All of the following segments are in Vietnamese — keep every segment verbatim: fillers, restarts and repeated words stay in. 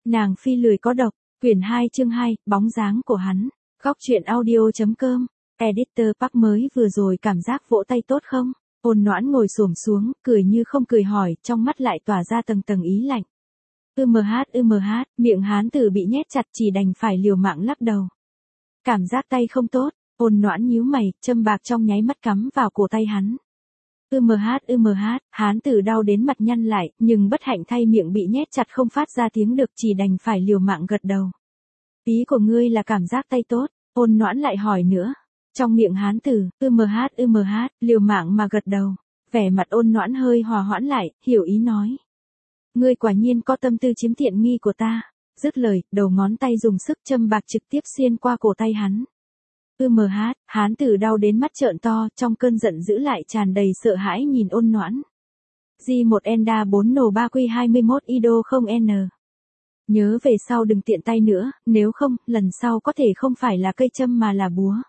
Nàng phi lười có độc, quyển hai chương hai, bóng dáng của hắn. Góc truyện audio.com, editor Park mới vừa rồi cảm giác vỗ tay tốt không? Ôn Noãn ngồi xổm xuống, cười như không cười hỏi, trong mắt lại tỏa ra tầng tầng ý lạnh. Ưm hát ưm hát, miệng hán tử bị nhét chặt chỉ đành phải liều mạng lắc đầu. Cảm giác tay không tốt, Ôn Noãn nhíu mày, châm bạc trong nháy mắt cắm vào cổ tay hắn. Ưm hát ưm hát, hán tử đau đến mặt nhăn lại, nhưng bất hạnh thay miệng bị nhét chặt không phát ra tiếng được chỉ đành phải liều mạng gật đầu. Ý của ngươi là cảm giác tay tốt, Ôn Noãn lại hỏi nữa. Trong miệng hán tử, ưm hát ưm hát, liều mạng mà gật đầu. Vẻ mặt Ôn Noãn hơi hòa hoãn lại, hiểu ý nói. Ngươi quả nhiên có tâm tư chiếm tiện nghi của ta. Dứt lời, đầu ngón tay dùng sức châm bạc trực tiếp xuyên qua cổ tay hắn. Ưm hát, hán tử đau đến mắt trợn to, trong cơn giận dữ lại tràn đầy sợ hãi nhìn Ôn Noãn. G một Enda bốn N ba Q hai mươi mốt Ido không N. Nhớ về sau đừng tiện tay nữa, nếu không, lần sau có thể không phải là cây châm mà là búa.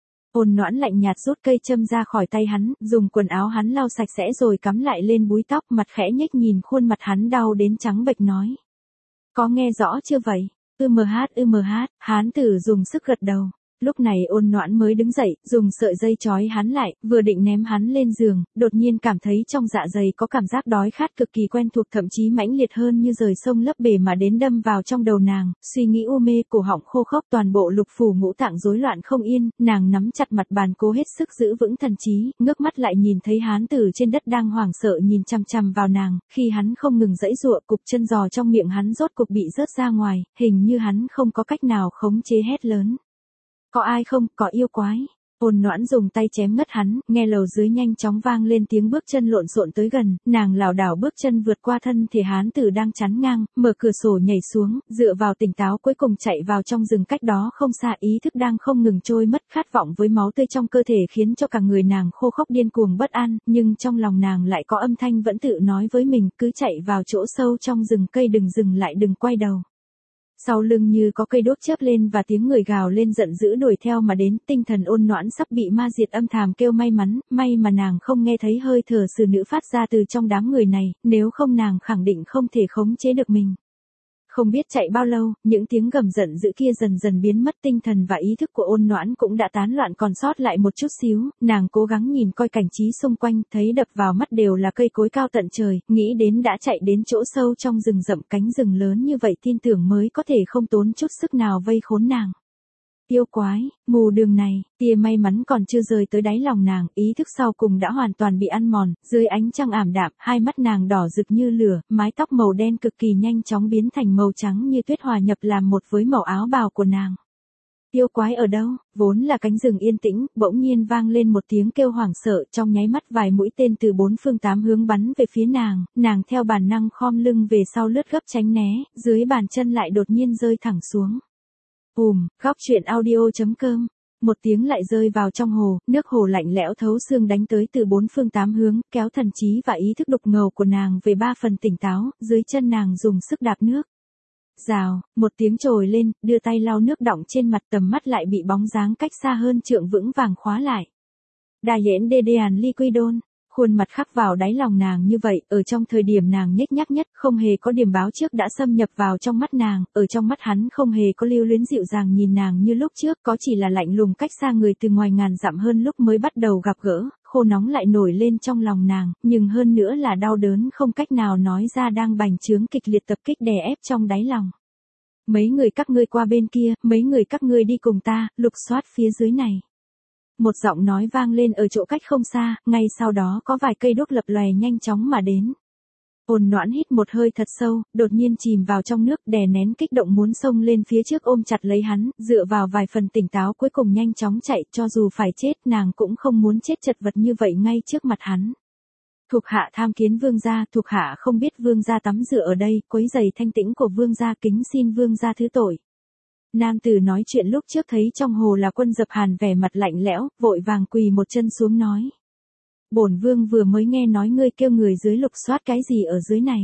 Ôn Noãn lạnh nhạt rút cây châm ra khỏi tay hắn, dùng quần áo hắn lau sạch sẽ rồi cắm lại lên búi tóc, mặt khẽ nhếch nhìn khuôn mặt hắn đau đến trắng bệch nói. Có nghe rõ chưa vậy? Ưm hát ưm hát, hán tử dùng sức gật đầu. Lúc này Ôn Noãn mới đứng dậy, dùng sợi dây trói hắn lại, vừa định ném hắn lên giường, đột nhiên cảm thấy trong dạ dày có cảm giác đói khát cực kỳ quen thuộc, thậm chí mãnh liệt hơn như rời sông lấp bể mà đến đâm vào trong đầu nàng, suy nghĩ u mê, cổ họng khô khốc, toàn bộ lục phủ ngũ tạng rối loạn không yên, nàng nắm chặt mặt bàn cố hết sức giữ vững thần trí, ngước mắt lại nhìn thấy hán tử trên đất đang hoảng sợ nhìn chằm chằm vào nàng, khi hắn không ngừng giãy giụa, cục chân giò trong miệng hắn rốt cục bị rớt ra ngoài, hình như hắn không có cách nào khống chế hét lớn. Có ai không, có yêu quái. Ôn Noãn dùng tay chém ngất hắn, nghe lầu dưới nhanh chóng vang lên tiếng bước chân lộn xộn tới gần, nàng lảo đảo bước chân vượt qua thân thể hán tử đang chắn ngang, mở cửa sổ nhảy xuống, dựa vào tỉnh táo cuối cùng chạy vào trong rừng cách đó không xa, ý thức đang không ngừng trôi mất, khát vọng với máu tươi trong cơ thể khiến cho cả người nàng khô khốc điên cuồng bất an, nhưng trong lòng nàng lại có âm thanh vẫn tự nói với mình, cứ chạy vào chỗ sâu trong rừng cây, đừng dừng lại, đừng quay đầu. Sau lưng như có cây đốt chớp lên và tiếng người gào lên giận dữ đuổi theo mà đến, tinh thần Ôn Noãn sắp bị ma diệt, âm thầm kêu may mắn, may mà nàng không nghe thấy hơi thở xử nữ phát ra từ trong đám người này, nếu không nàng khẳng định không thể khống chế được mình. Không biết chạy bao lâu, những tiếng gầm giận dữ kia dần dần biến mất, tinh thần và ý thức của Ôn Noãn cũng đã tán loạn còn sót lại một chút xíu, nàng cố gắng nhìn coi cảnh trí xung quanh, thấy đập vào mắt đều là cây cối cao tận trời, nghĩ đến đã chạy đến chỗ sâu trong rừng rậm, cánh rừng lớn như vậy, tin tưởng mới có thể không tốn chút sức nào vây khốn nàng. Yêu quái, mù đường này, tia may mắn còn chưa rơi tới đáy lòng nàng, ý thức sau cùng đã hoàn toàn bị ăn mòn, dưới ánh trăng ảm đạm, hai mắt nàng đỏ rực như lửa, mái tóc màu đen cực kỳ nhanh chóng biến thành màu trắng như tuyết hòa nhập làm một với màu áo bào của nàng. Yêu quái ở đâu? Vốn là cánh rừng yên tĩnh, bỗng nhiên vang lên một tiếng kêu hoảng sợ, trong nháy mắt vài mũi tên từ bốn phương tám hướng bắn về phía nàng, nàng theo bản năng khom lưng về sau lướt gấp tránh né, dưới bàn chân lại đột nhiên rơi thẳng xuống. Ùm, góc truyện audio.com. Một tiếng lại rơi vào trong hồ, nước hồ lạnh lẽo thấu xương đánh tới từ bốn phương tám hướng, kéo thần trí và ý thức đục ngầu của nàng về ba phần tỉnh táo, dưới chân nàng dùng sức đạp nước. Rào, một tiếng trồi lên, đưa tay lau nước đọng trên mặt, tầm mắt lại bị bóng dáng cách xa hơn trượng vững vàng khóa lại. Đà yễn đê đê àn liquidon. Khuôn mặt khắc vào đáy lòng nàng như vậy, ở trong thời điểm nàng nhếch nhác nhất, không hề có điểm báo trước đã xâm nhập vào trong mắt nàng, ở trong mắt hắn không hề có lưu luyến dịu dàng nhìn nàng như lúc trước, có chỉ là lạnh lùng cách xa người từ ngoài ngàn dặm hơn lúc mới bắt đầu gặp gỡ, khô nóng lại nổi lên trong lòng nàng, nhưng hơn nữa là đau đớn không cách nào nói ra đang bành trướng kịch liệt tập kích đè ép trong đáy lòng. Mấy người các ngươi qua bên kia, mấy người các ngươi đi cùng ta, lục soát phía dưới này. Một giọng nói vang lên ở chỗ cách không xa, ngay sau đó có vài cây đuốc lập lòe nhanh chóng mà đến. Ôn Noãn hít một hơi thật sâu, đột nhiên chìm vào trong nước, đè nén kích động muốn xông lên phía trước ôm chặt lấy hắn, dựa vào vài phần tỉnh táo cuối cùng nhanh chóng chạy, cho dù phải chết nàng cũng không muốn chết chật vật như vậy ngay trước mặt hắn. Thuộc hạ tham kiến vương gia, thuộc hạ không biết vương gia tắm rửa ở đây, quấy rầy thanh tĩnh của vương gia, kính xin vương gia thứ tội. Nam tử nói chuyện lúc trước thấy trong hồ là Quân Dập Hàn vẻ mặt lạnh lẽo, vội vàng quỳ một chân xuống nói. Bổn vương vừa mới nghe nói ngươi kêu người dưới lục soát cái gì ở dưới này.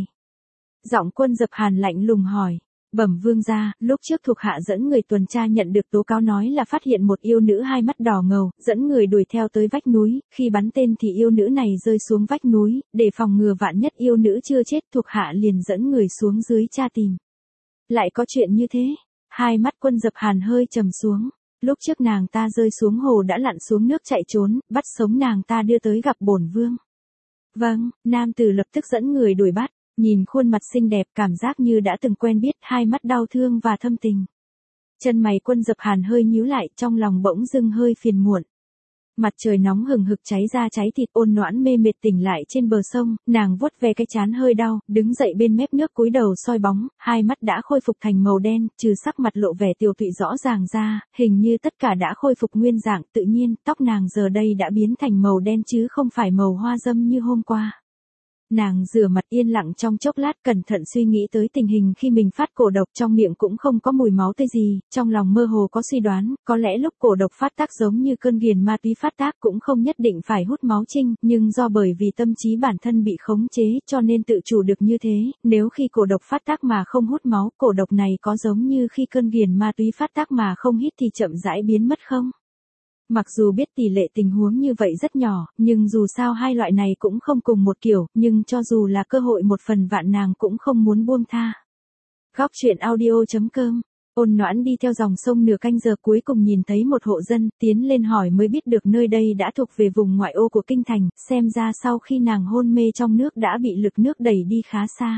Giọng Quân Dập Hàn lạnh lùng hỏi. Bẩm vương gia, lúc trước thuộc hạ dẫn người tuần tra nhận được tố cáo nói là phát hiện một yêu nữ hai mắt đỏ ngầu, dẫn người đuổi theo tới vách núi, khi bắn tên thì yêu nữ này rơi xuống vách núi, để phòng ngừa vạn nhất yêu nữ chưa chết thuộc hạ liền dẫn người xuống dưới tra tìm. Lại có chuyện như thế? Hai mắt Quân Dập Hàn hơi trầm xuống. Lúc trước nàng ta rơi xuống hồ đã lặn xuống nước chạy trốn, bắt sống nàng ta đưa tới gặp bổn vương. Vâng, nam tử lập tức dẫn người đuổi bắt, nhìn khuôn mặt xinh đẹp cảm giác như đã từng quen biết, hai mắt đau thương và thâm tình. Chân mày Quân Dập Hàn hơi nhíu lại, trong lòng bỗng dưng hơi phiền muộn. Mặt trời nóng hừng hực cháy ra cháy thịt, Ôn Noãn mê mệt tỉnh lại trên bờ sông, nàng vuốt ve cái trán hơi đau, đứng dậy bên mép nước cúi đầu soi bóng, hai mắt đã khôi phục thành màu đen, trừ sắc mặt lộ vẻ tiều tụy rõ ràng ra, hình như tất cả đã khôi phục nguyên dạng, tự nhiên, tóc nàng giờ đây đã biến thành màu đen chứ không phải màu hoa dâm như hôm qua. Nàng rửa mặt yên lặng trong chốc lát, cẩn thận suy nghĩ tới tình hình khi mình phát cổ độc, trong miệng cũng không có mùi máu tươi gì, trong lòng mơ hồ có suy đoán, có lẽ lúc cổ độc phát tác giống như cơn ghiền ma túy phát tác cũng không nhất định phải hút máu trinh, nhưng do bởi vì tâm trí bản thân bị khống chế cho nên tự chủ được như thế, nếu khi cổ độc phát tác mà không hút máu, cổ độc này có giống như khi cơn ghiền ma túy phát tác mà không hít thì chậm rãi biến mất không? Mặc dù biết tỷ lệ tình huống như vậy rất nhỏ, nhưng dù sao hai loại này cũng không cùng một kiểu, nhưng cho dù là cơ hội một phần vạn nàng cũng không muốn buông tha. Góc truyện audio chấm com. Ôn Noãn đi theo dòng sông nửa canh giờ cuối cùng nhìn thấy một hộ dân, tiến lên hỏi mới biết được nơi đây đã thuộc về vùng ngoại ô của kinh thành, xem ra sau khi nàng hôn mê trong nước đã bị lực nước đẩy đi khá xa.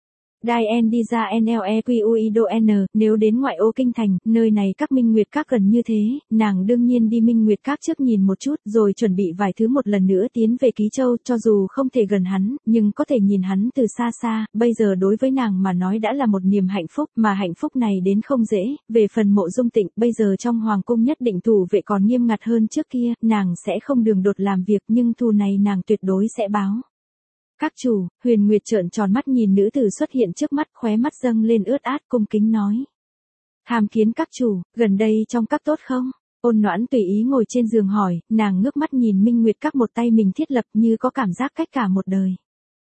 Dien đi ra Nlequido N, nếu đến ngoại ô kinh thành, nơi này các minh nguyệt các gần như thế, nàng đương nhiên đi minh nguyệt các trước nhìn một chút, rồi chuẩn bị vài thứ một lần nữa tiến về Ký Châu, cho dù không thể gần hắn, nhưng có thể nhìn hắn từ xa xa, bây giờ đối với nàng mà nói đã là một niềm hạnh phúc, mà hạnh phúc này đến không dễ, về phần Mộ Dung Tịnh, bây giờ trong hoàng cung nhất định thủ vệ còn nghiêm ngặt hơn trước kia, nàng sẽ không đường đột làm việc, nhưng thù này nàng tuyệt đối sẽ báo. Các chủ, Huyền Nguyệt trợn tròn mắt nhìn nữ tử xuất hiện trước mắt, khóe mắt dâng lên ướt át, cung kính nói. Tham kiến các chủ, gần đây trong các tốt không? Ôn Noãn tùy ý ngồi trên giường hỏi, nàng ngước mắt nhìn Minh Nguyệt các một tay mình thiết lập như có cảm giác cách cả một đời.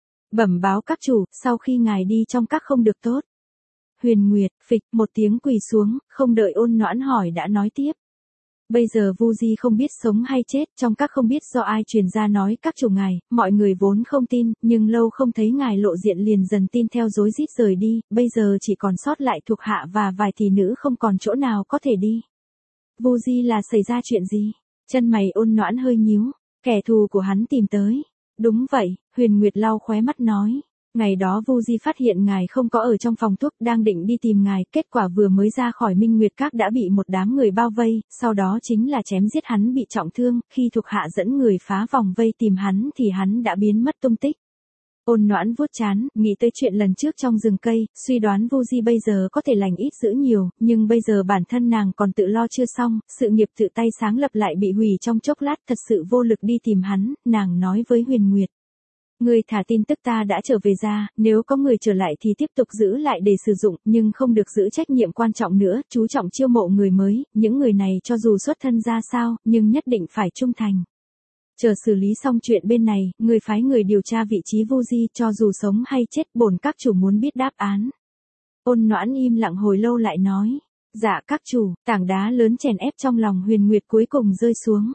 Bẩm báo các chủ, sau khi ngài đi trong các không được tốt. Huyền Nguyệt, phịch, một tiếng quỳ xuống, không đợi Ôn Noãn hỏi đã nói tiếp. Bây giờ Vu Di không biết sống hay chết, trong các không biết do ai truyền ra nói các chủ ngài, mọi người vốn không tin, nhưng lâu không thấy ngài lộ diện liền dần tin theo rối rít rời đi, bây giờ chỉ còn sót lại thuộc hạ và vài thị nữ không còn chỗ nào có thể đi. Vu Di là xảy ra chuyện gì? Chân mày Ôn Noãn hơi nhíu, kẻ thù của hắn tìm tới. Đúng vậy, Huyền Nguyệt lau khóe mắt nói. Ngày đó Vu Di phát hiện ngài không có ở trong phòng thuốc, đang định đi tìm ngài, kết quả vừa mới ra khỏi Minh Nguyệt Các đã bị một đám người bao vây, sau đó chính là chém giết hắn bị trọng thương, khi thuộc hạ dẫn người phá vòng vây tìm hắn thì hắn đã biến mất tung tích. Ôn Noãn vuốt trán, nghĩ tới chuyện lần trước trong rừng cây, suy đoán Vu Di bây giờ có thể lành ít dữ nhiều, nhưng bây giờ bản thân nàng còn tự lo chưa xong, sự nghiệp tự tay sáng lập lại bị hủy trong chốc lát, thật sự vô lực đi tìm hắn, nàng nói với Huyền Nguyệt. Người thả tin tức ta đã trở về ra, nếu có người trở lại thì tiếp tục giữ lại để sử dụng, nhưng không được giữ trách nhiệm quan trọng nữa, chú trọng chiêu mộ người mới, những người này cho dù xuất thân ra sao, nhưng nhất định phải trung thành. Chờ xử lý xong chuyện bên này, người phái người điều tra vị trí Vu Di, cho dù sống hay chết, bổn các chủ muốn biết đáp án. Ôn Noãn im lặng hồi lâu lại nói, dạ các chủ, tảng đá lớn chèn ép trong lòng Huyền Nguyệt cuối cùng rơi xuống.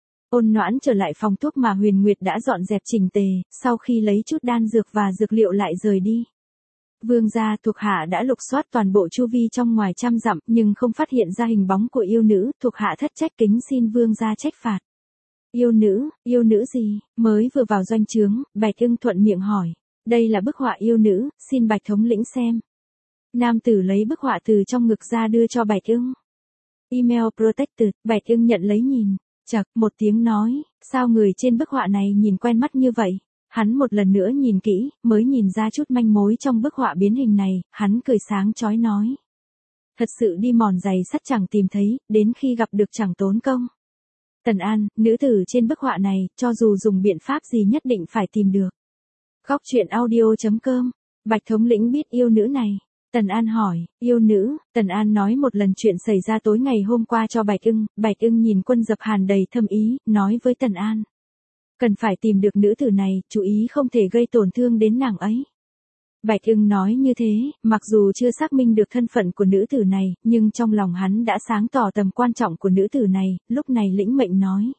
Ôn Noãn trở lại phòng thuốc mà Huyền Nguyệt đã dọn dẹp chỉnh tề, sau khi lấy chút đan dược và dược liệu lại rời đi. Vương gia thuộc hạ đã lục soát toàn bộ chu vi trong ngoài trăm dặm, nhưng không phát hiện ra hình bóng của yêu nữ, thuộc hạ thất trách kính xin vương gia trách phạt. Yêu nữ, yêu nữ gì? Mới vừa vào doanh trướng, Bạch Ưng thuận miệng hỏi. Đây là bức họa yêu nữ, xin Bạch thống lĩnh xem. Nam tử lấy bức họa từ trong ngực ra đưa cho Bạch Ưng. Email protected, Bạch Ưng nhận lấy nhìn. Chậc, một tiếng nói, sao người trên bức họa này nhìn quen mắt như vậy? Hắn một lần nữa nhìn kỹ, mới nhìn ra chút manh mối trong bức họa biến hình này, hắn cười sáng chói nói. Thật sự đi mòn giày sắt chẳng tìm thấy, đến khi gặp được chẳng tốn công. Tần An, nữ tử trên bức họa này, cho dù dùng biện pháp gì nhất định phải tìm được. Góc truyện audio chấm com, Bạch thống lĩnh biết yêu nữ này. Tần An hỏi, yêu nữ, Tần An nói một lần chuyện xảy ra tối ngày hôm qua cho Bạch Ưng, Bạch Ưng nhìn Quân Dập Hàn đầy thâm ý, nói với Tần An. Cần phải tìm được nữ tử này, chú ý không thể gây tổn thương đến nàng ấy. Bạch Ưng nói như thế, mặc dù chưa xác minh được thân phận của nữ tử này, nhưng trong lòng hắn đã sáng tỏ tầm quan trọng của nữ tử này, lúc này lĩnh mệnh nói.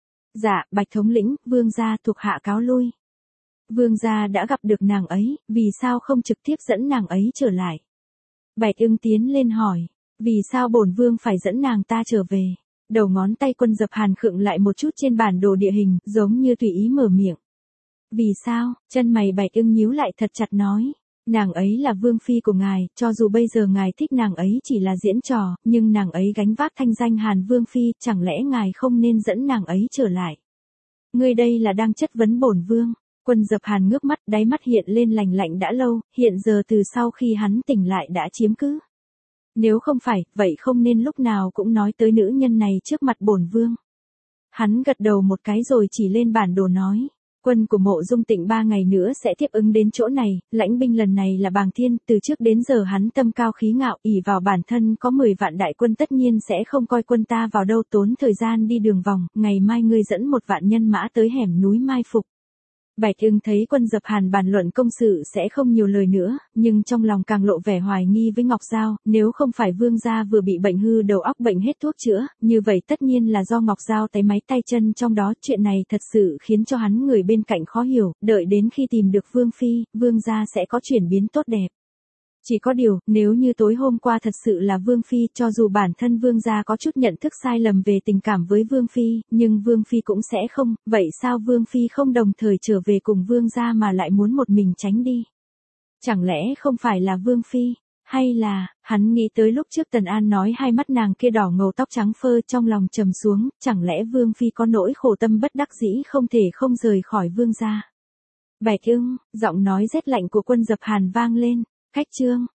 Dạ, Bạch thống lĩnh, vương gia thuộc hạ cáo lui. Vương gia đã gặp được nàng ấy, vì sao không trực tiếp dẫn nàng ấy trở lại? Bạch Ưng tiến lên hỏi, vì sao bổn vương phải dẫn nàng ta trở về? Đầu ngón tay Quân Dập Hàn khựng lại một chút trên bản đồ địa hình, giống như tùy ý mở miệng. Vì sao? Chân mày Bạch Ưng nhíu lại thật chặt nói. Nàng ấy là vương phi của ngài, cho dù bây giờ ngài thích nàng ấy chỉ là diễn trò, nhưng nàng ấy gánh vác thanh danh Hàn vương phi, chẳng lẽ ngài không nên dẫn nàng ấy trở lại? Ngươi đây là đang chất vấn bổn vương. Quân Dập Hàn ngước mắt, đáy mắt hiện lên lành lạnh đã lâu, hiện giờ từ sau khi hắn tỉnh lại đã chiếm cứ. Nếu không phải, vậy không nên lúc nào cũng nói tới nữ nhân này trước mặt bổn vương. Hắn gật đầu một cái rồi chỉ lên bản đồ nói. Quân của Mộ Dung Tịnh ba ngày nữa sẽ tiếp ứng đến chỗ này, lãnh binh lần này là Bàng Thiên, từ trước đến giờ hắn tâm cao khí ngạo, ỷ vào bản thân có mười vạn đại quân tất nhiên sẽ không coi quân ta vào đâu, tốn thời gian đi đường vòng, ngày mai ngươi dẫn một vạn nhân mã tới hẻm núi mai phục. Bạch Ưng thấy Quân Dập Hàn bàn luận công sự sẽ không nhiều lời nữa, nhưng trong lòng càng lộ vẻ hoài nghi với Ngọc Giao, nếu không phải vương gia vừa bị bệnh hư đầu óc bệnh hết thuốc chữa, như vậy tất nhiên là do Ngọc Giao tay máy tay chân trong đó, chuyện này thật sự khiến cho hắn người bên cạnh khó hiểu, đợi đến khi tìm được vương phi, vương gia sẽ có chuyển biến tốt đẹp. Chỉ có điều, nếu như tối hôm qua thật sự là Vương Phi, cho dù bản thân Vương gia có chút nhận thức sai lầm về tình cảm với Vương Phi, nhưng Vương Phi cũng sẽ không, vậy sao Vương Phi không đồng thời trở về cùng Vương gia mà lại muốn một mình tránh đi? Chẳng lẽ không phải là Vương Phi? Hay là, hắn nghĩ tới lúc trước Tần An nói hai mắt nàng kia đỏ ngầu tóc trắng phơ, trong lòng trầm xuống, chẳng lẽ Vương Phi có nỗi khổ tâm bất đắc dĩ không thể không rời khỏi Vương gia? Bạch Ưng, giọng nói rét lạnh của Quân Dập Hàn vang lên. Khách trương,